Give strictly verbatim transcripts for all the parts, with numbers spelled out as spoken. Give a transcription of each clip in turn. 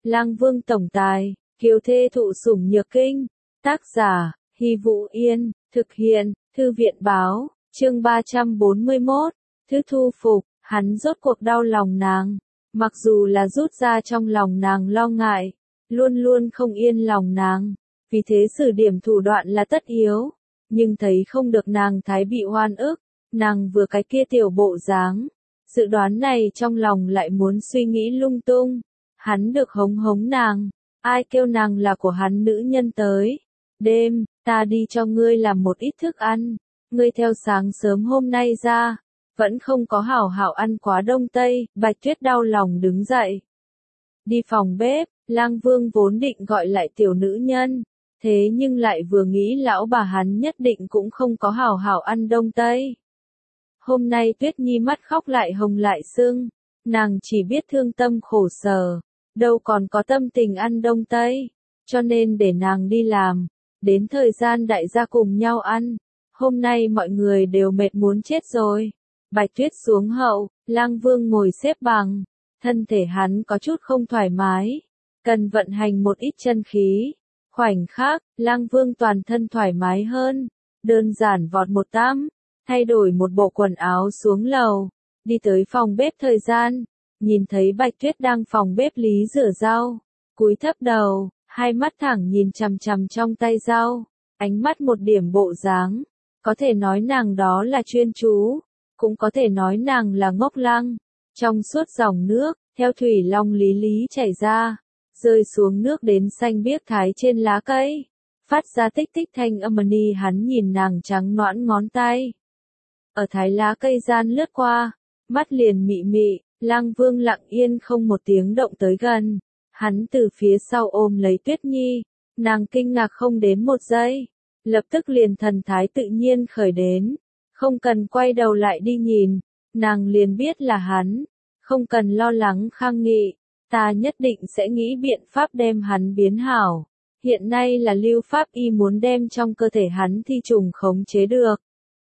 Lang Vương tổng tài, kiều thê thụ sủng nhược kinh. Tác giả, Hy Vũ Yên, thực hiện, Thư viện báo, chương ba trăm bốn mươi mốt, Thứ thu phục, hắn rốt cuộc đau lòng nàng. Mặc dù là rút ra trong lòng nàng lo ngại, luôn luôn không yên lòng nàng, vì thế sử điểm thủ đoạn là tất yếu, nhưng thấy không được nàng thái bị oan ức, nàng vừa cái kia tiểu bộ dáng, dự đoán này trong lòng lại muốn suy nghĩ lung tung, hắn được hống hống nàng, ai kêu nàng là của hắn nữ nhân tới, đêm, ta đi cho ngươi làm một ít thức ăn, ngươi theo sáng sớm hôm nay ra, vẫn không có hảo hảo ăn quá đông tây, Bạch Tuyết đau lòng đứng dậy. Đi phòng bếp, Lang Vương vốn định gọi lại tiểu nữ nhân, thế nhưng lại vừa nghĩ lão bà hắn nhất định cũng không có hảo hảo ăn đông tây. Hôm nay Tuyết Nhi mắt khóc lại hồng lại sưng, nàng chỉ biết thương tâm khổ sở, đâu còn có tâm tình ăn đông tây, cho nên để nàng đi làm, đến thời gian đại gia cùng nhau ăn, hôm nay mọi người đều mệt muốn chết rồi. Bạch Tuyết xuống hậu, Lang Vương ngồi xếp bằng, thân thể hắn có chút không thoải mái, cần vận hành một ít chân khí. Khoảnh khắc, Lang Vương toàn thân thoải mái hơn, đơn giản vọt một tắm, thay đổi một bộ quần áo xuống lầu, đi tới phòng bếp thời gian, nhìn thấy Bạch Tuyết đang phòng bếp lý rửa rau, cúi thấp đầu, hai mắt thẳng nhìn chằm chằm trong tay rau, ánh mắt một điểm bộ dáng, có thể nói nàng đó là chuyên chú. Cũng có thể nói nàng là ngốc lăng, trong suốt dòng nước, theo thủy long lý lý chảy ra, rơi xuống nước đến xanh biếc thái trên lá cây, phát ra tích tích thanh âm ni hắn nhìn nàng trắng nõn ngón tay. Ở thái lá cây gian lướt qua, mắt liền mị mị, Lang Vương lặng yên không một tiếng động tới gần, hắn từ phía sau ôm lấy Tuyết Nhi, nàng kinh ngạc không đến một giây, lập tức liền thần thái tự nhiên khởi đến. Không cần quay đầu lại đi nhìn, nàng liền biết là hắn, không cần lo lắng khang nghị, ta nhất định sẽ nghĩ biện pháp đem hắn biến hảo. Hiện nay là lưu pháp y muốn đem trong cơ thể hắn thi trùng khống chế được.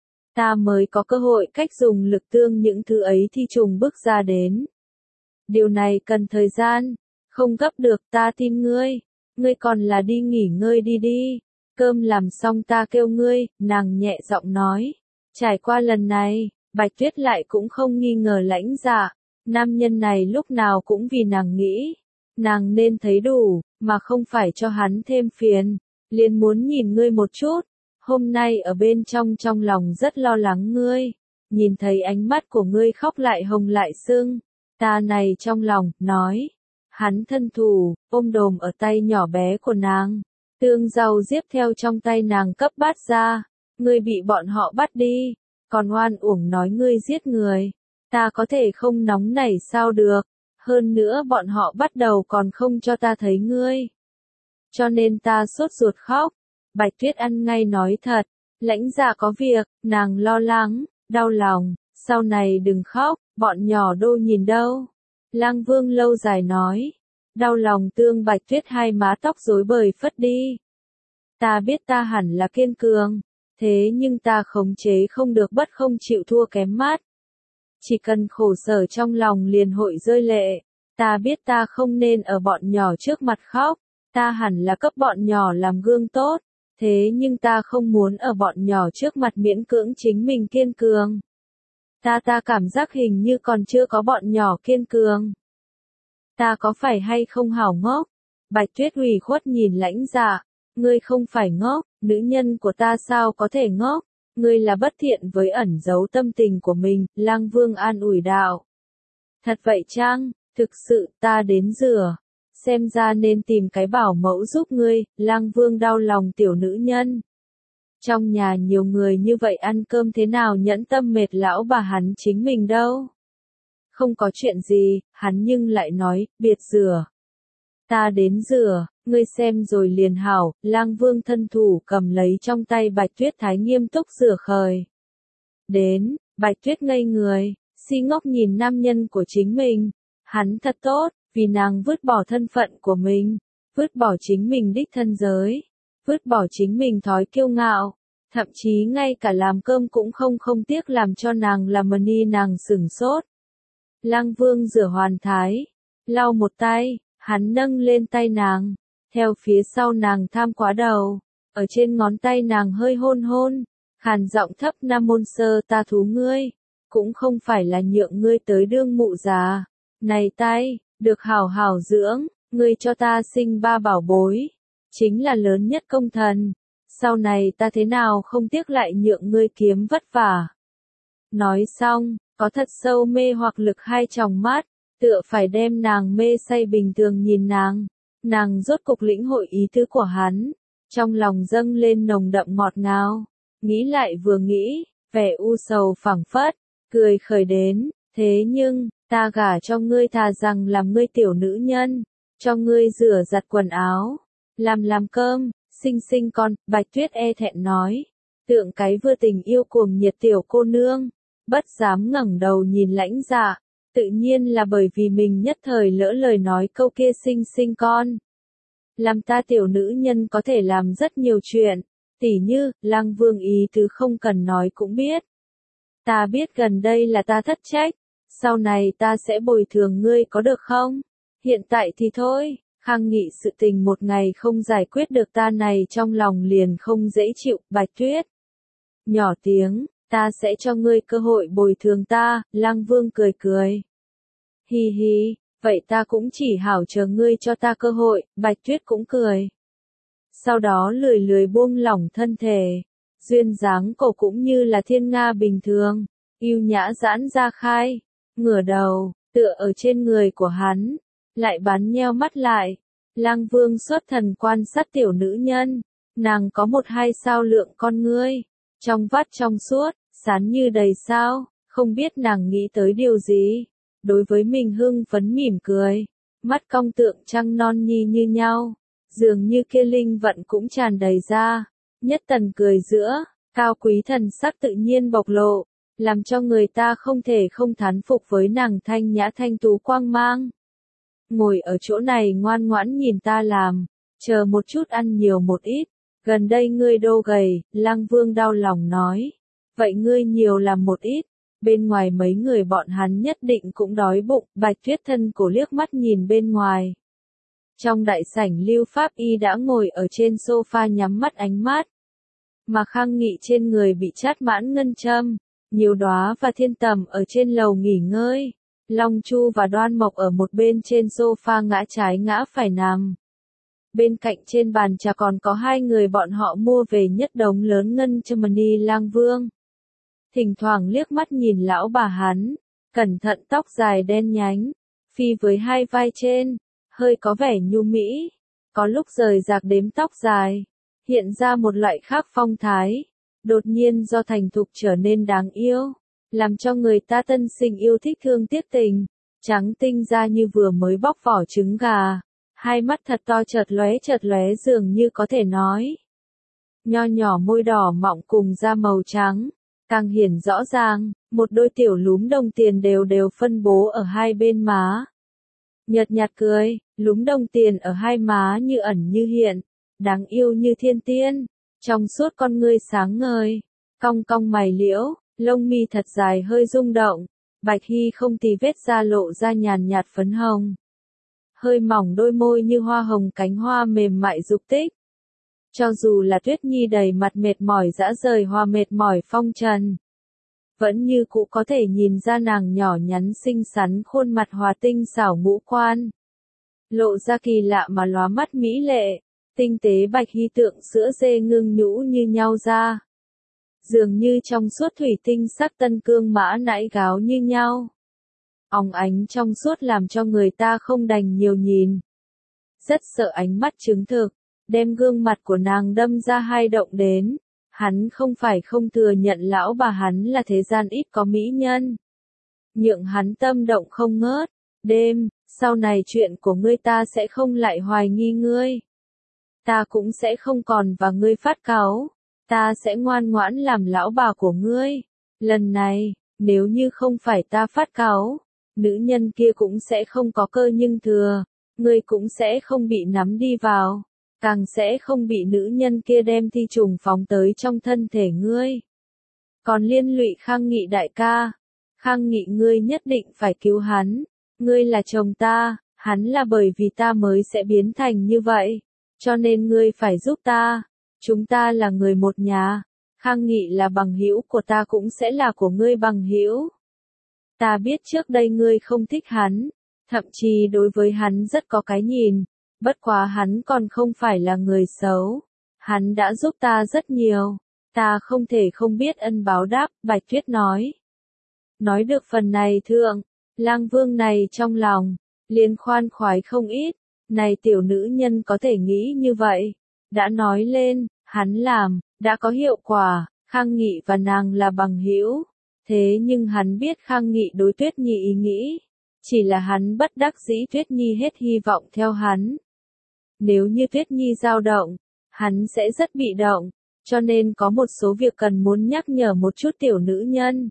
Ta mới có cơ hội cách dùng lực tương những thứ ấy thi trùng bước ra đến. Điều này cần thời gian, không gấp được ta tin ngươi, ngươi còn là đi nghỉ ngơi đi đi, cơm làm xong ta kêu ngươi, nàng nhẹ giọng nói. Trải qua lần này, Bạch Tuyết lại cũng không nghi ngờ Lãnh Dạ, nam nhân này lúc nào cũng vì nàng nghĩ, nàng nên thấy đủ, mà không phải cho hắn thêm phiền, liền muốn nhìn ngươi một chút, hôm nay ở bên trong trong lòng rất lo lắng ngươi, nhìn thấy ánh mắt của ngươi khóc lại hồng lại sưng, ta này trong lòng, nói, hắn thân thủ, ôm đồm ở tay nhỏ bé của nàng, tương rau diếp theo trong tay nàng cấp bát ra. Ngươi bị bọn họ bắt đi, còn oan uổng nói ngươi giết người, ta có thể không nóng nảy sao được, hơn nữa bọn họ bắt đầu còn không cho ta thấy ngươi. Cho nên ta sốt ruột khóc, Bạch Tuyết ăn ngay nói thật, Lãnh Dạ có việc, nàng lo lắng, đau lòng, sau này đừng khóc, bọn nhỏ đô nhìn đâu. Lang Vương lâu dài nói, đau lòng tương Bạch Tuyết hai má tóc rối bời phất đi. Ta biết ta hẳn là kiên cường. Thế nhưng ta khống chế không được bất không chịu thua kém mát. Chỉ cần khổ sở trong lòng liền hội rơi lệ. Ta biết ta không nên ở bọn nhỏ trước mặt khóc. Ta hẳn là cấp bọn nhỏ làm gương tốt. Thế nhưng ta không muốn ở bọn nhỏ trước mặt miễn cưỡng chính mình kiên cường. Ta ta cảm giác hình như còn chưa có bọn nhỏ kiên cường. Ta có phải hay không hảo ngốc? Bạch Tuyết ủy khuất nhìn Lãnh Dạ. Ngươi không phải ngốc, nữ nhân của ta sao có thể ngốc, ngươi là bất thiện với ẩn giấu tâm tình của mình, Lang Vương an ủi đạo. Thật vậy chăng, thực sự ta đến rửa, xem ra nên tìm cái bảo mẫu giúp ngươi, Lang Vương đau lòng tiểu nữ nhân. Trong nhà nhiều người như vậy ăn cơm thế nào nhẫn tâm mệt lão bà hắn chính mình đâu. Không có chuyện gì, hắn nhưng lại nói, biệt rửa. Ta đến rửa. Ngươi xem rồi liền hảo, Lang Vương thân thủ cầm lấy trong tay Bạch Tuyết thái nghiêm túc rửa khởi. Đến, Bạch Tuyết ngây người, si ngốc nhìn nam nhân của chính mình, hắn thật tốt, vì nàng vứt bỏ thân phận của mình, vứt bỏ chính mình đích thân giới, vứt bỏ chính mình thói kiêu ngạo, thậm chí ngay cả làm cơm cũng không không tiếc làm cho nàng làm mani nàng sửng sốt. Lang Vương rửa hoàn thái, lau một tay. Hắn nâng lên tay nàng, theo phía sau nàng tham quá đầu, ở trên ngón tay nàng hơi hôn hôn, khàn giọng thấp Nam môn sơ ta thú ngươi, cũng không phải là nhượng ngươi tới đương mụ già. Này tay, được hảo hảo dưỡng, ngươi cho ta sinh ba bảo bối, chính là lớn nhất công thần, sau này ta thế nào không tiếc lại nhượng ngươi kiếm vất vả. Nói xong, có thật sâu mê hoặc lực hai tròng mắt, tựa phải đem nàng mê say bình thường nhìn nàng, nàng rốt cục lĩnh hội ý tứ của hắn, trong lòng dâng lên nồng đậm ngọt ngào, nghĩ lại vừa nghĩ, vẻ u sầu phảng phất, cười khởi đến, thế nhưng, ta gả cho ngươi thà rằng làm ngươi tiểu nữ nhân, cho ngươi rửa giặt quần áo, làm làm cơm, sinh sinh con, Bạch Tuyết e thẹn nói, tượng cái vừa tình yêu cuồng nhiệt tiểu cô nương, bất dám ngẩng đầu nhìn Lãnh Dạ, tự nhiên là bởi vì mình nhất thời lỡ lời nói câu kia sinh sinh con. Làm ta tiểu nữ nhân có thể làm rất nhiều chuyện, tỉ như, Lăng Vương ý tứ không cần nói cũng biết. Ta biết gần đây là ta thất trách, sau này ta sẽ bồi thường ngươi có được không? Hiện tại thì thôi, Khang Nghị sự tình một ngày không giải quyết được ta này trong lòng liền không dễ chịu, Bạch Tuyết. Nhỏ tiếng, ta sẽ cho ngươi cơ hội bồi thường ta, Lăng Vương cười cười. Hi hi, vậy ta cũng chỉ hảo chờ ngươi cho ta cơ hội, Bạch Tuyết cũng cười. Sau đó lười lười buông lỏng thân thể, duyên dáng cổ cũng như là thiên nga bình thường, yêu nhã giãn ra khai, ngửa đầu, tựa ở trên người của hắn, lại bắn nheo mắt lại. Lăng Vương xuất thần quan sát tiểu nữ nhân, nàng có một hai sao lượng con ngươi, trong vắt trong suốt, sán như đầy sao, không biết nàng nghĩ tới điều gì. Đối với mình hưng phấn mỉm cười, mắt cong tượng trăng non nhi như nhau, dường như kia linh vận cũng tràn đầy ra, nhất tần cười giữa, cao quý thần sắc tự nhiên bộc lộ, làm cho người ta không thể không thán phục với nàng thanh nhã thanh tú quang mang. Ngồi ở chỗ này ngoan ngoãn nhìn ta làm, chờ một chút ăn nhiều một ít, gần đây ngươi đô gầy, Lăng Vương đau lòng nói, vậy ngươi nhiều làm một ít. Bên ngoài mấy người bọn hắn nhất định cũng đói bụng, Bạch Tuyết thân cổ liếc mắt nhìn bên ngoài. Trong đại sảnh Lưu Pháp Y đã ngồi ở trên sofa nhắm mắt ánh mắt. Mà Khang Nghị trên người bị chát mãn ngân châm, nhiều đóa và thiên tầm ở trên lầu nghỉ ngơi. Long Chu và Đoan Mộc ở một bên trên sofa ngã trái ngã phải nằm. Bên cạnh trên bàn trà còn có hai người bọn họ mua về nhất đống lớn ngân châm mani Lang Vương. Thỉnh thoảng liếc mắt nhìn lão bà hắn, cẩn thận tóc dài đen nhánh, phi với hai vai trên, hơi có vẻ nhu mỹ, có lúc rời rạc đếm tóc dài, hiện ra một loại khác phong thái, đột nhiên do thành thục trở nên đáng yêu, làm cho người ta tân sinh yêu thích thương tiếc tình, trắng tinh ra như vừa mới bóc vỏ trứng gà, hai mắt thật to chợt lóe chợt lóe dường như có thể nói. Nho nhỏ môi đỏ mọng cùng da màu trắng. Càng hiển rõ ràng, một đôi tiểu lúm đồng tiền đều đều phân bố ở hai bên má. Nhợt nhạt cười, lúm đồng tiền ở hai má như ẩn như hiện, đáng yêu như thiên tiên, trong suốt con ngươi sáng ngời, cong cong mày liễu, lông mi thật dài hơi rung động, Bạch Hy không tì vết da lộ ra nhàn nhạt phấn hồng. Hơi mỏng đôi môi như hoa hồng cánh hoa mềm mại dục tích. Cho dù là Tuyết Nhi đầy mặt mệt mỏi dã rời hoa mệt mỏi phong trần, vẫn như cũ có thể nhìn ra nàng nhỏ nhắn xinh xắn khuôn mặt hòa tinh xảo ngũ quan. Lộ ra kỳ lạ mà lóa mắt mỹ lệ, tinh tế Bạch Hy tượng sữa dê ngưng nhũ như nhau ra. Dường như trong suốt thủy tinh sắc tân cương mã nãi gáo như nhau. Óng ánh trong suốt làm cho người ta không đành nhiều nhìn. Rất sợ ánh mắt chứng thực. Đem gương mặt của nàng đâm ra hai động đến, hắn không phải không thừa nhận lão bà hắn là thế gian ít có mỹ nhân. Nhượng hắn tâm động không ngớt, đêm, sau này chuyện của ngươi ta sẽ không lại hoài nghi ngươi. Ta cũng sẽ không còn và ngươi phát cáu, ta sẽ ngoan ngoãn làm lão bà của ngươi. Lần này, nếu như không phải ta phát cáu, nữ nhân kia cũng sẽ không có cơ nhưng thừa, ngươi cũng sẽ không bị nắm đi vào. Càng sẽ không bị nữ nhân kia đem thi trùng phóng tới trong thân thể ngươi. Còn liên lụy Khang Nghị đại ca, Khang Nghị ngươi nhất định phải cứu hắn, ngươi là chồng ta, Hắn là bởi vì ta mới sẽ biến thành như vậy, cho nên ngươi phải giúp ta. Chúng ta là người một nhà, Khang Nghị là bằng hữu của ta cũng sẽ là của ngươi bằng hữu. Ta biết trước đây ngươi không thích hắn, thậm chí đối với hắn rất có cái nhìn, bất quá hắn còn không phải là người xấu. Hắn đã giúp ta rất nhiều, ta không thể không biết ân báo đáp, Bạch Tuyết nói. Nói được phần này thượng, Lang Vương này trong lòng, liền khoan khoái không ít, này tiểu nữ nhân có thể nghĩ như vậy. Đã nói lên, hắn làm, đã có hiệu quả, Khang Nghị và nàng là bằng hữu. Thế nhưng hắn biết Khang Nghị đối Tuyết Nhi ý nghĩ, chỉ là hắn bất đắc dĩ Tuyết Nhi hết hy vọng theo hắn. Nếu như Tuyết Nhi dao động, hắn sẽ rất bị động, cho nên có một số việc cần muốn nhắc nhở một chút tiểu nữ nhân.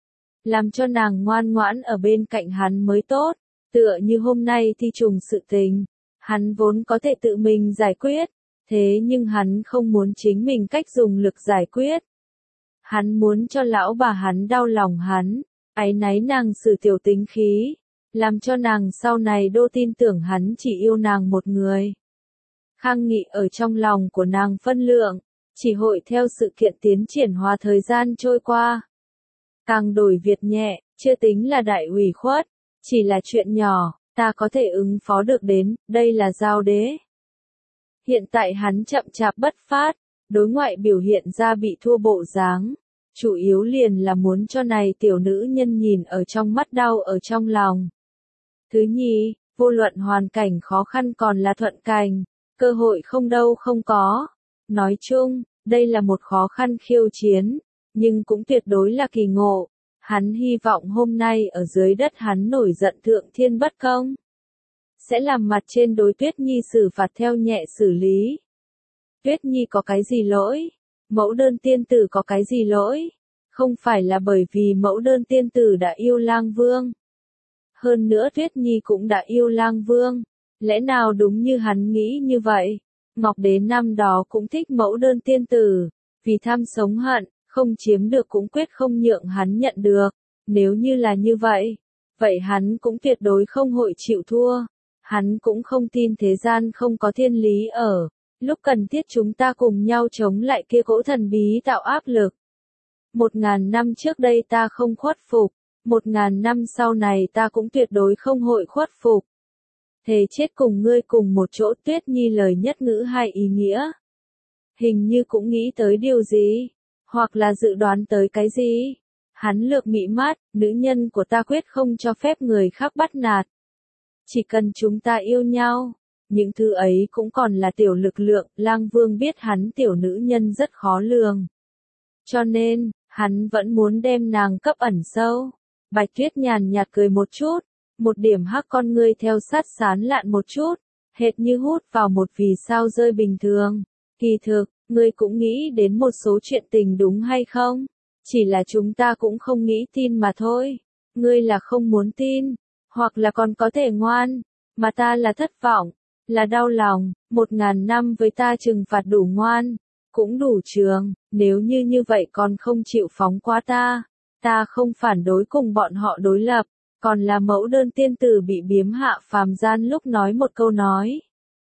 Làm cho nàng ngoan ngoãn ở bên cạnh hắn mới tốt, tựa như hôm nay thi trùng sự tình, hắn vốn có thể tự mình giải quyết, thế nhưng hắn không muốn chính mình cách dùng lực giải quyết. Hắn muốn cho lão bà hắn đau lòng hắn, áy náy nàng xử tiểu tính khí, làm cho nàng sau này đô tin tưởng hắn chỉ yêu nàng một người. Khang Nghị ở trong lòng của nàng phân lượng, chỉ hội theo sự kiện tiến triển hòa thời gian trôi qua. Càng đổi việc nhẹ, chưa tính là đại ủy khuất, chỉ là chuyện nhỏ, ta có thể ứng phó được đến, đây là giao đế. Hiện tại hắn chậm chạp bất phát, đối ngoại biểu hiện ra bị thua bộ dáng, chủ yếu liền là muốn cho này tiểu nữ nhân nhìn ở trong mắt đau ở trong lòng. Thứ nhì, vô luận hoàn cảnh khó khăn còn là thuận cảnh, cơ hội không đâu không có. Nói chung, đây là một khó khăn khiêu chiến, nhưng cũng tuyệt đối là kỳ ngộ. Hắn hy vọng hôm nay ở dưới đất hắn nổi giận thượng thiên bất công, sẽ làm mặt trên đối Tuyết Nhi xử phạt theo nhẹ xử lý. Tuyết Nhi có cái gì lỗi? Mẫu đơn tiên tử có cái gì lỗi? Không phải là bởi vì mẫu đơn tiên tử đã yêu Lang Vương. Hơn nữa Tuyết Nhi cũng đã yêu Lang Vương. Lẽ nào đúng như hắn nghĩ như vậy? Ngọc Đế năm đó cũng thích mẫu đơn tiên tử, vì tham sống hận, không chiếm được cũng quyết không nhượng hắn nhận được. Nếu như là như vậy, vậy hắn cũng tuyệt đối không hội chịu thua. Hắn cũng không tin thế gian không có thiên lý ở. Lúc cần thiết chúng ta cùng nhau chống lại kia cỗ thần bí tạo áp lực. Một ngàn năm trước đây ta không khuất phục, một ngàn năm sau này ta cũng tuyệt đối không hội khuất phục. Thề chết cùng ngươi cùng một chỗ. Tuyết Nhi lời nhất ngữ hai ý nghĩa. Hình như cũng nghĩ tới điều gì, hoặc là dự đoán tới cái gì. Hắn lược mị mắt, nữ nhân của ta quyết không cho phép người khác bắt nạt. Chỉ cần chúng ta yêu nhau, những thứ ấy cũng còn là tiểu lực lượng. Lang Vương biết hắn tiểu nữ nhân rất khó lường, cho nên, hắn vẫn muốn đem nàng cấp ẩn sâu. Bạch Tuyết nhàn nhạt cười một chút, một điểm hắc con ngươi theo sát sán lạn một chút, hệt như hút vào một vì sao rơi bình thường. Kỳ thực, ngươi cũng nghĩ đến một số chuyện tình đúng hay không? Chỉ là chúng ta cũng không nghĩ tin mà thôi. Ngươi là không muốn tin, hoặc là còn có thể ngoan, mà ta là thất vọng, là đau lòng. Một ngàn năm với ta trừng phạt đủ ngoan, cũng đủ trường, nếu như như vậy còn không chịu phóng qua ta, ta không phản đối cùng bọn họ đối lập, còn là mẫu đơn tiên tử bị biếm hạ phàm gian lúc nói một câu nói.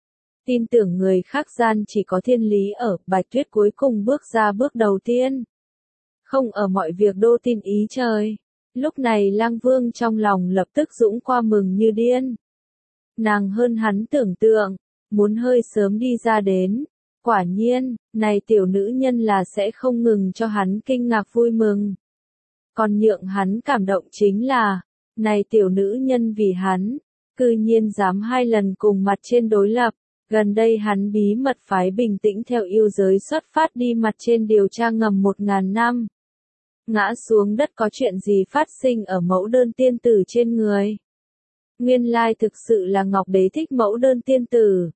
Tin tưởng người khác gian chỉ có thiên lý ở. Bạch Tuyết cuối cùng bước ra bước đầu tiên, không ở mọi việc đô tin ý trời. Lúc này Lang Vương trong lòng lập tức dũng qua mừng như điên. Nàng hơn hắn tưởng tượng, muốn hơi sớm đi ra đến. Quả nhiên, này tiểu nữ nhân là sẽ không ngừng cho hắn kinh ngạc vui mừng. Còn nhượng hắn cảm động chính là, này tiểu nữ nhân vì hắn, cư nhiên dám hai lần cùng mặt trên đối lập. Gần đây hắn bí mật phái bình tĩnh theo yêu giới xuất phát đi mặt trên điều tra ngầm một ngàn năm. Ngã xuống đất có chuyện gì phát sinh ở mẫu đơn tiên tử trên người. Nguyên lai thực sự là Ngọc Đế thích mẫu đơn tiên tử.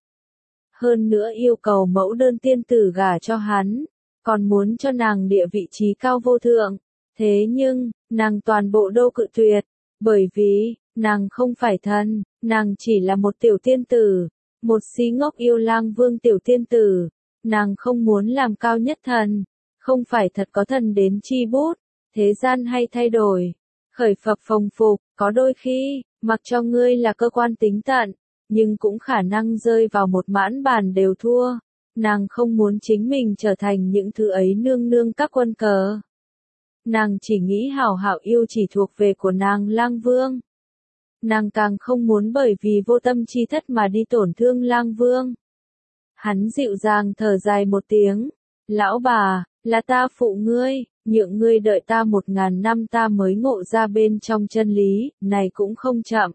Hơn nữa yêu cầu mẫu đơn tiên tử gả cho hắn, còn muốn cho nàng địa vị trí cao vô thượng. Thế nhưng, nàng toàn bộ đô cự tuyệt, bởi vì, nàng không phải thần, nàng chỉ là một tiểu tiên tử, một si ngốc yêu Lang Vương tiểu tiên tử. Nàng không muốn làm cao nhất thần, không phải thật có thần đến chi bút. Thế gian hay thay đổi, khởi phập phồng phục, có đôi khi, mặc cho ngươi là cơ quan tính tận, nhưng cũng khả năng rơi vào một mãn bàn đều thua. Nàng không muốn chính mình trở thành những thứ ấy nương nương các quân cờ. Nàng chỉ nghĩ hảo hảo yêu chỉ thuộc về của nàng Lang Vương. Nàng càng không muốn bởi vì vô tâm chi thất mà đi tổn thương Lang Vương. Hắn dịu dàng thở dài một tiếng. Lão bà, là ta phụ ngươi, nhượng ngươi đợi ta một ngàn năm ta mới ngộ ra bên trong chân lý, này cũng không chậm.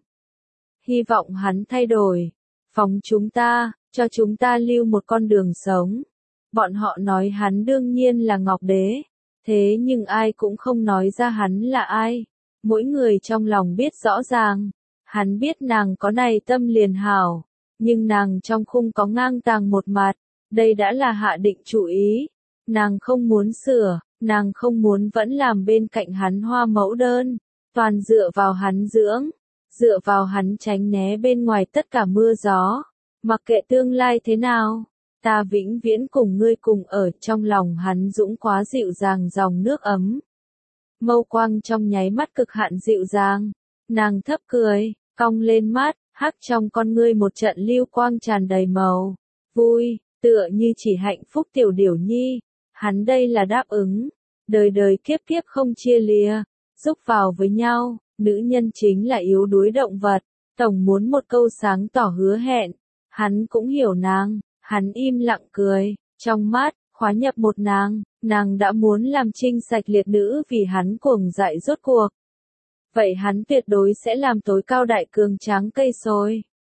Hy vọng hắn thay đổi. Phóng chúng ta, cho chúng ta lưu một con đường sống. Bọn họ nói hắn đương nhiên là Ngọc Đế. Thế nhưng ai cũng không nói ra hắn là ai. Mỗi người trong lòng biết rõ ràng. Hắn biết nàng có này tâm liền hảo. Nhưng nàng trong khung có ngang tàng một mặt. Đây đã là hạ định chủ ý. Nàng không muốn sửa. Nàng không muốn vẫn làm bên cạnh hắn hoa mẫu đơn. Toàn dựa vào hắn dưỡng. Dựa vào hắn tránh né bên ngoài tất cả mưa gió. Mặc kệ tương lai thế nào. Ta vĩnh viễn cùng ngươi cùng ở trong lòng hắn dũng quá dịu dàng dòng nước ấm. Mâu quang trong nháy mắt cực hạn dịu dàng. Nàng thấp cười, cong lên mắt, hắc trong con ngươi một trận lưu quang tràn đầy màu. Vui, tựa như chỉ hạnh phúc tiểu điểu nhi. Hắn đây là đáp ứng. Đời đời kiếp kiếp không chia lìa. Giúp vào với nhau, nữ nhân chính là yếu đuối động vật. Tổng muốn một câu sáng tỏ hứa hẹn. Hắn cũng hiểu nàng. Hắn im lặng cười, trong mắt, khóa nhập một nàng, nàng đã muốn làm trinh sạch liệt nữ vì hắn cuồng dại rốt cuộc. Vậy hắn tuyệt đối sẽ làm tối cao đại cường tráng cây sồi.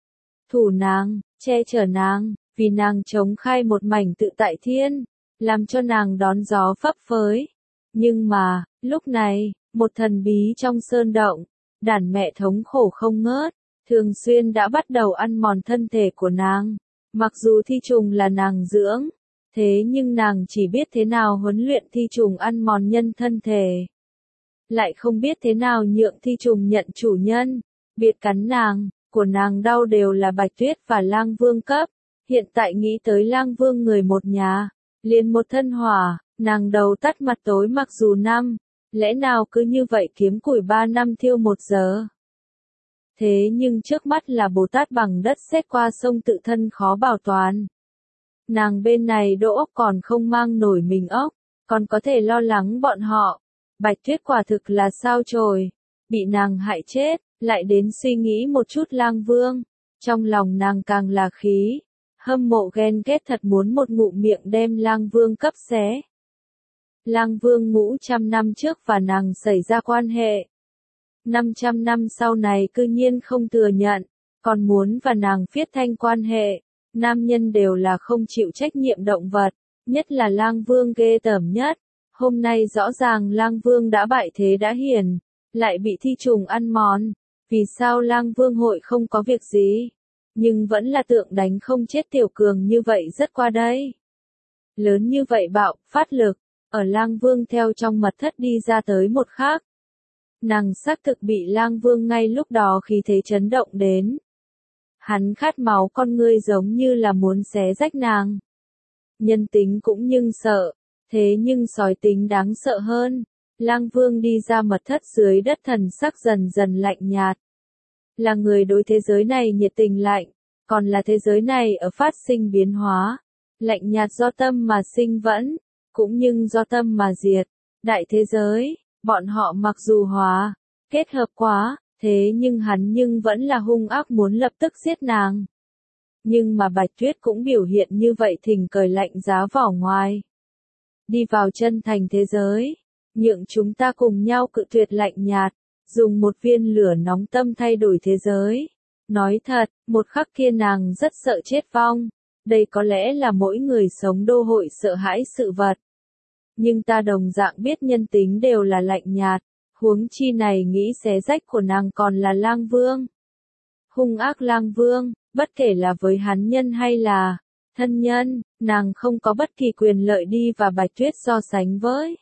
Thủ nàng, che chở nàng, vì nàng chống khai một mảnh tự tại thiên, làm cho nàng đón gió phấp phới. Nhưng mà, lúc này, một thần bí trong sơn động, đàn mẹ thống khổ không ngớt, thường xuyên đã bắt đầu ăn mòn thân thể của nàng. Mặc dù thi trùng là nàng dưỡng, thế nhưng nàng chỉ biết thế nào huấn luyện thi trùng ăn mòn nhân thân thể. Lại không biết thế nào nhượng thi trùng nhận chủ nhân, biệt cắn nàng, của nàng đau đều là Bạch Tuyết và Lang Vương cấp. Hiện tại nghĩ tới Lang Vương người một nhà, liền một thân hỏa, nàng đầu tắt mặt tối mặc dù năm, lẽ nào cứ như vậy kiếm củi ba năm thiêu một giờ. Thế nhưng trước mắt là Bồ Tát bằng đất xét qua sông tự thân khó bảo toàn. Nàng bên này đỗ ốc còn không mang nổi mình ốc, còn có thể lo lắng bọn họ. Bạch Tuyết quả thực là sao chổi, bị nàng hại chết, lại đến suy nghĩ một chút Lang Vương. Trong lòng nàng càng là khí, hâm mộ ghen ghét thật muốn một ngụm miệng đem Lang Vương cấp xé. Lang Vương ngũ trăm năm trước và nàng xảy ra quan hệ. năm trăm năm sau này cư nhiên không thừa nhận, còn muốn và nàng phiết thanh quan hệ. Nam nhân đều là không chịu trách nhiệm động vật, nhất là Lang Vương ghê tởm nhất. Hôm nay rõ ràng Lang Vương đã bại thế đã hiển, lại bị thi trùng ăn mòn. Vì sao Lang Vương hội không có việc gì, nhưng vẫn là tượng đánh không chết tiểu cường như vậy rất qua đây. Lớn như vậy bạo, phát lực, ở Lang Vương theo trong mật thất đi ra tới một khác. Nàng xác thực bị Lang Vương ngay lúc đó khí thế chấn động đến. Hắn khát máu con ngươi giống như là muốn xé rách nàng. Nhân tính cũng nhưng sợ, thế nhưng sói tính đáng sợ hơn. Lang Vương đi ra mật thất dưới đất thần sắc dần dần lạnh nhạt. Là người đối thế giới này nhiệt tình lạnh, còn là thế giới này ở phát sinh biến hóa. Lạnh nhạt do tâm mà sinh vẫn, cũng nhưng do tâm mà diệt. Đại thế giới, bọn họ mặc dù hòa, kết hợp quá, thế nhưng hắn nhưng vẫn là hung ác muốn lập tức giết nàng. Nhưng mà Bạch Tuyết cũng biểu hiện như vậy thỉnh cởi lạnh giá vỏ ngoài. Đi vào chân thành thế giới, nhượng chúng ta cùng nhau cự tuyệt lạnh nhạt, dùng một viên lửa nóng tâm thay đổi thế giới. Nói thật, một khắc kia nàng rất sợ chết vong. Đây có lẽ là mỗi người sống đô hội sợ hãi sự vật. Nhưng ta đồng dạng biết nhân tính đều là lạnh nhạt, huống chi này nghĩ xé rách của nàng còn là Lang Vương. Hung ác Lang Vương, bất kể là với hắn nhân hay là thân nhân, nàng không có bất kỳ quyền lợi đi và Bạch Tuyết so sánh với.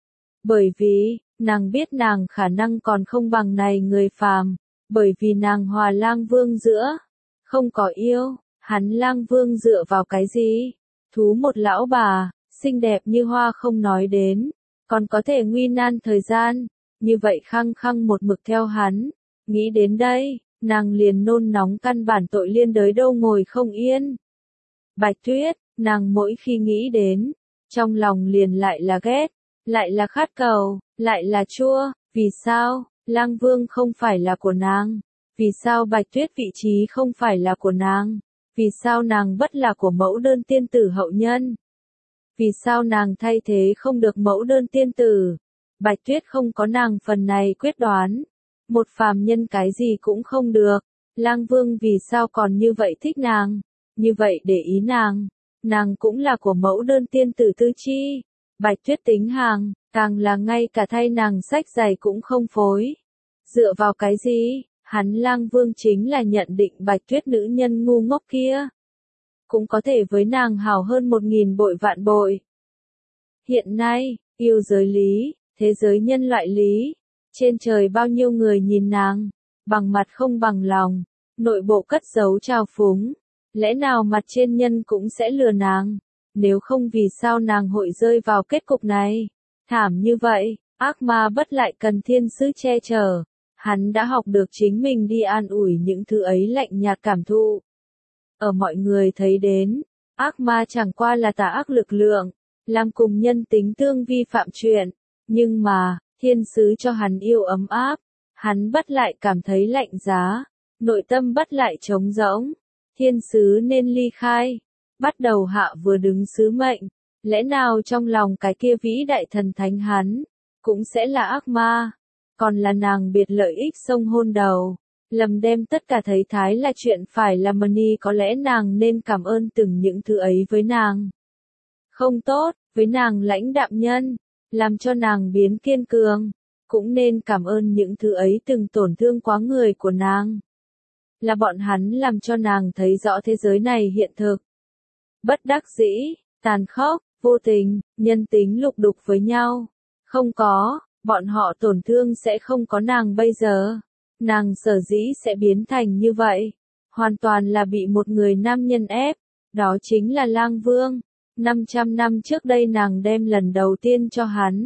Bởi vì, nàng biết nàng khả năng còn không bằng này người phàm, bởi vì nàng hòa Lang Vương giữa, không có yêu, hắn Lang Vương dựa vào cái gì? Thú một lão bà, xinh đẹp như hoa không nói đến, còn có thể nguy nan thời gian, như vậy khăng khăng một mực theo hắn. Nghĩ đến đây, nàng liền nôn nóng căn bản tội liên đới đâu ngồi không yên. Bạch Tuyết, nàng mỗi khi nghĩ đến, trong lòng liền lại là ghét, lại là khát cầu, lại là chua, vì sao, Lang Vương không phải là của nàng, vì sao Bạch Tuyết vị trí không phải là của nàng, vì sao nàng bất là của mẫu đơn tiên tử hậu nhân, vì sao nàng thay thế không được mẫu đơn tiên tử, Bạch Tuyết không có nàng phần này quyết đoán, một phàm nhân cái gì cũng không được, Lang Vương vì sao còn như vậy thích nàng, như vậy để ý nàng, nàng cũng là của mẫu đơn tiên tử tư chi, Bạch Tuyết tính hàng, càng là ngay cả thay nàng sách giày cũng không phối. Dựa vào cái gì, hắn Lang Vương chính là nhận định Bạch Tuyết nữ nhân ngu ngốc kia. Cũng có thể với nàng hảo hơn một nghìn bội vạn bội. Hiện nay, yêu giới lý, thế giới nhân loại lý, trên trời bao nhiêu người nhìn nàng, bằng mặt không bằng lòng, nội bộ cất giấu trào phúng, lẽ nào mặt trên nhân cũng sẽ lừa nàng, nếu không vì sao nàng hội rơi vào kết cục này, thảm như vậy, ác ma bất lại cần thiên sứ che chở, hắn đã học được chính mình đi an ủi những thứ ấy lạnh nhạt cảm thụ. Ở mọi người thấy đến, ác ma chẳng qua là tà ác lực lượng, làm cùng nhân tính tương vi phạm chuyện, nhưng mà, thiên sứ cho hắn yêu ấm áp, hắn bất lại cảm thấy lạnh giá, nội tâm bất lại trống rỗng, thiên sứ nên ly khai, bắt đầu hạ vừa đứng sứ mệnh, lẽ nào trong lòng cái kia vĩ đại thần thánh hắn, cũng sẽ là ác ma, còn là nàng biệt lợi ích sông hôn đầu. Lầm đem tất cả thấy thái là chuyện phải làm money, có lẽ nàng nên cảm ơn từng những thứ ấy với nàng. Không tốt, với nàng lãnh đạm nhân, làm cho nàng biến kiên cường, cũng nên cảm ơn những thứ ấy từng tổn thương quá người của nàng. Là bọn hắn làm cho nàng thấy rõ thế giới này hiện thực. Bất đắc dĩ, tàn khốc, vô tình, nhân tính lục đục với nhau. Không có, bọn họ tổn thương sẽ không có nàng bây giờ. Nàng sở dĩ sẽ biến thành như vậy, hoàn toàn là bị một người nam nhân ép, đó chính là Lang Vương. năm trăm năm trước đây nàng đem lần đầu tiên cho hắn.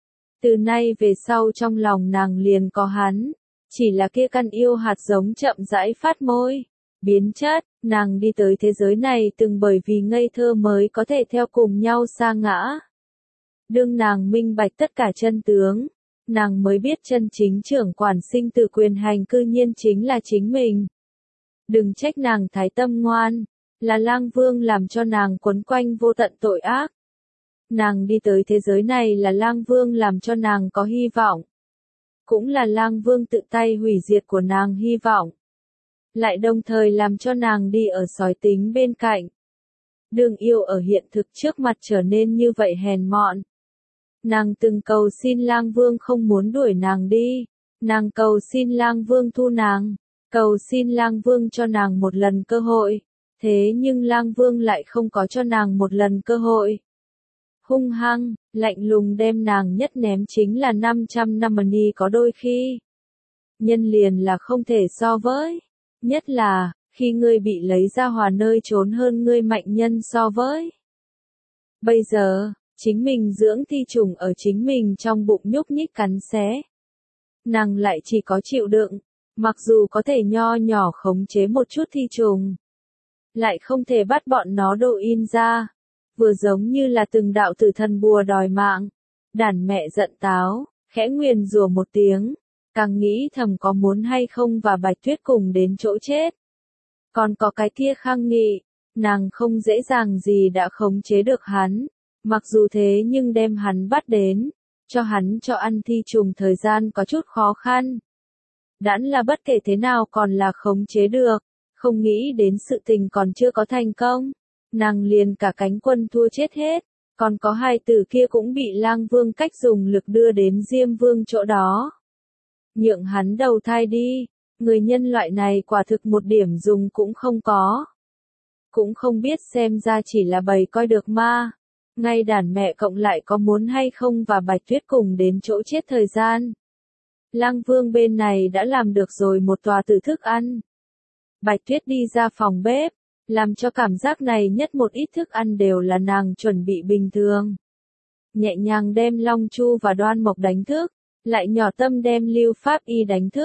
Từ nay về sau trong lòng nàng liền có hắn, chỉ là kia căn yêu hạt giống chậm rãi phát môi, biến chất, nàng đi tới thế giới này từng bởi vì ngây thơ mới có thể theo cùng nhau sa ngã. Đương nàng minh bạch tất cả chân tướng, nàng mới biết chân chính trưởng quản sinh tử quyền hành cư nhiên chính là chính mình. Đừng trách nàng thái tâm ngoan, là Lang Vương làm cho nàng quấn quanh vô tận tội ác. Nàng đi tới thế giới này là Lang Vương làm cho nàng có hy vọng. Cũng là Lang Vương tự tay hủy diệt của nàng hy vọng. Lại đồng thời làm cho nàng đi ở sói tính bên cạnh. Đường yêu ở hiện thực trước mặt trở nên như vậy hèn mọn. Nàng từng cầu xin Lang Vương không muốn đuổi nàng đi, nàng cầu xin Lang Vương thu nàng, cầu xin Lang Vương cho nàng một lần cơ hội, thế nhưng Lang Vương lại không có cho nàng một lần cơ hội. Hung hăng, lạnh lùng đem nàng nhất ném chính là năm trăm năm money, có đôi khi nhân liền là không thể so với, nhất là khi ngươi bị lấy ra hòa nơi trốn hơn ngươi mạnh nhân so với. Bây giờ, chính mình dưỡng thi trùng ở chính mình trong bụng nhúc nhích cắn xé. Nàng lại chỉ có chịu đựng, mặc dù có thể nho nhỏ khống chế một chút thi trùng, lại không thể bắt bọn nó độ in ra, vừa giống như là từng đạo tử thần bùa đòi mạng. Đàn mẹ giận táo, khẽ nguyền rủa một tiếng, càng nghĩ thầm có muốn hay không và Bạch Tuyết cùng đến chỗ chết. Còn có cái kia Khang Nghị, nàng không dễ dàng gì đã khống chế được hắn. Mặc dù thế nhưng đem hắn bắt đến, cho hắn cho ăn thi trùng thời gian có chút khó khăn. Đãn là bất kể thế nào còn là khống chế được, không nghĩ đến sự tình còn chưa có thành công. Nàng liền cả cánh quân thua chết hết, còn có hai tử kia cũng bị Lang Vương cách dùng lực đưa đến Diêm Vương chỗ đó. Nhượng hắn đầu thai đi, người nhân loại này quả thực một điểm dùng cũng không có. Cũng không biết xem ra chỉ là bầy coi được ma. Ngay đàn mẹ cộng lại có muốn hay không và Bạch Tuyết cùng đến chỗ chết thời gian. Lang Vương bên này đã làm được rồi một tòa tử thức ăn. Bạch Tuyết đi ra phòng bếp, làm cho cảm giác này nhất một ít thức ăn đều là nàng chuẩn bị bình thường. Nhẹ nhàng đem Long Chu và Đoan Mộc đánh thức, lại nhỏ tâm đem Lưu Pháp Y đánh thức,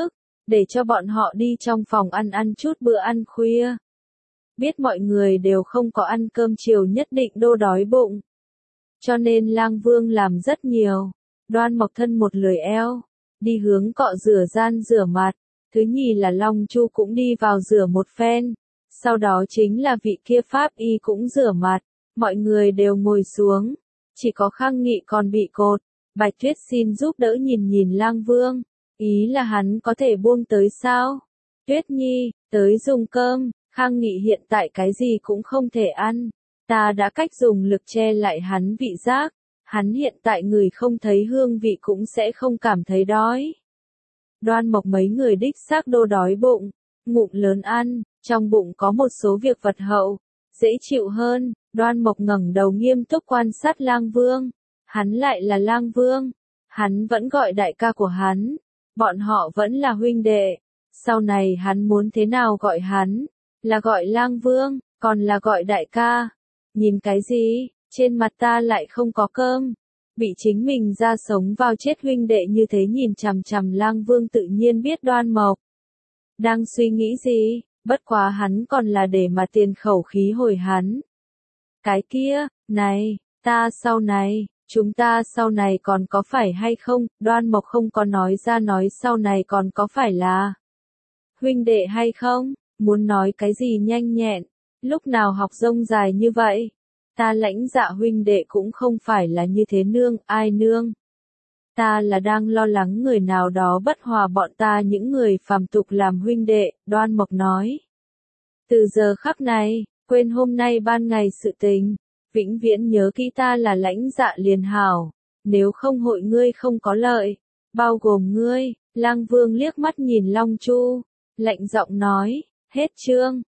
để cho bọn họ đi trong phòng ăn ăn chút bữa ăn khuya. Biết mọi người đều không có ăn cơm chiều nhất định đô đói bụng. Cho nên Lang Vương làm rất nhiều. Đoan Mộc thân một lười eo, đi hướng cọ rửa gian rửa mặt. Thứ nhì là Long Chu cũng đi vào rửa một phen. Sau đó chính là vị kia pháp y cũng rửa mặt. Mọi người đều ngồi xuống. Chỉ có Khang Nghị còn bị cột. Bạch Tuyết xin giúp đỡ nhìn nhìn Lang Vương. Ý là hắn có thể buông tới sao? Tuyết Nhi, tới dùng cơm. Khang Nghị hiện tại cái gì cũng không thể ăn. Ta đã cách dùng lực che lại hắn vị giác. Hắn hiện tại người không thấy hương vị cũng sẽ không cảm thấy đói. Đoan Mộc mấy người đích xác đô đói bụng. Ngụm lớn ăn, trong bụng có một số việc vật hậu. Dễ chịu hơn. Đoan Mộc ngẩng đầu nghiêm túc quan sát Lang Vương. Hắn lại là Lang Vương. Hắn vẫn gọi đại ca của hắn. Bọn họ vẫn là huynh đệ. Sau này hắn muốn thế nào gọi hắn? Là gọi Lang Vương, còn là gọi đại ca. Nhìn cái gì? Trên mặt ta lại không có cơm. Bị chính mình ra sống vào chết huynh đệ như thế nhìn chằm chằm Lang Vương tự nhiên biết Đoan Mộc đang suy nghĩ gì, bất quá hắn còn là để mà tiền khẩu khí hồi hắn. Cái kia, này, ta sau này, chúng ta sau này còn có phải hay không? Đoan Mộc không có nói ra nói sau này còn có phải là huynh đệ hay không? Muốn nói cái gì nhanh nhẹn, lúc nào học rông dài như vậy? Ta Lãnh Dạ huynh đệ cũng không phải là như thế nương, ai nương? Ta là đang lo lắng người nào đó bất hòa bọn ta những người phàm tục làm huynh đệ, Đoan Mộc nói. Từ giờ khắc này, quên hôm nay ban ngày sự tình, vĩnh viễn nhớ kỹ ta là Lãnh Dạ liền hảo, nếu không hội ngươi không có lợi, bao gồm ngươi. Lang Vương liếc mắt nhìn Long Chu, lạnh giọng nói, hết chương.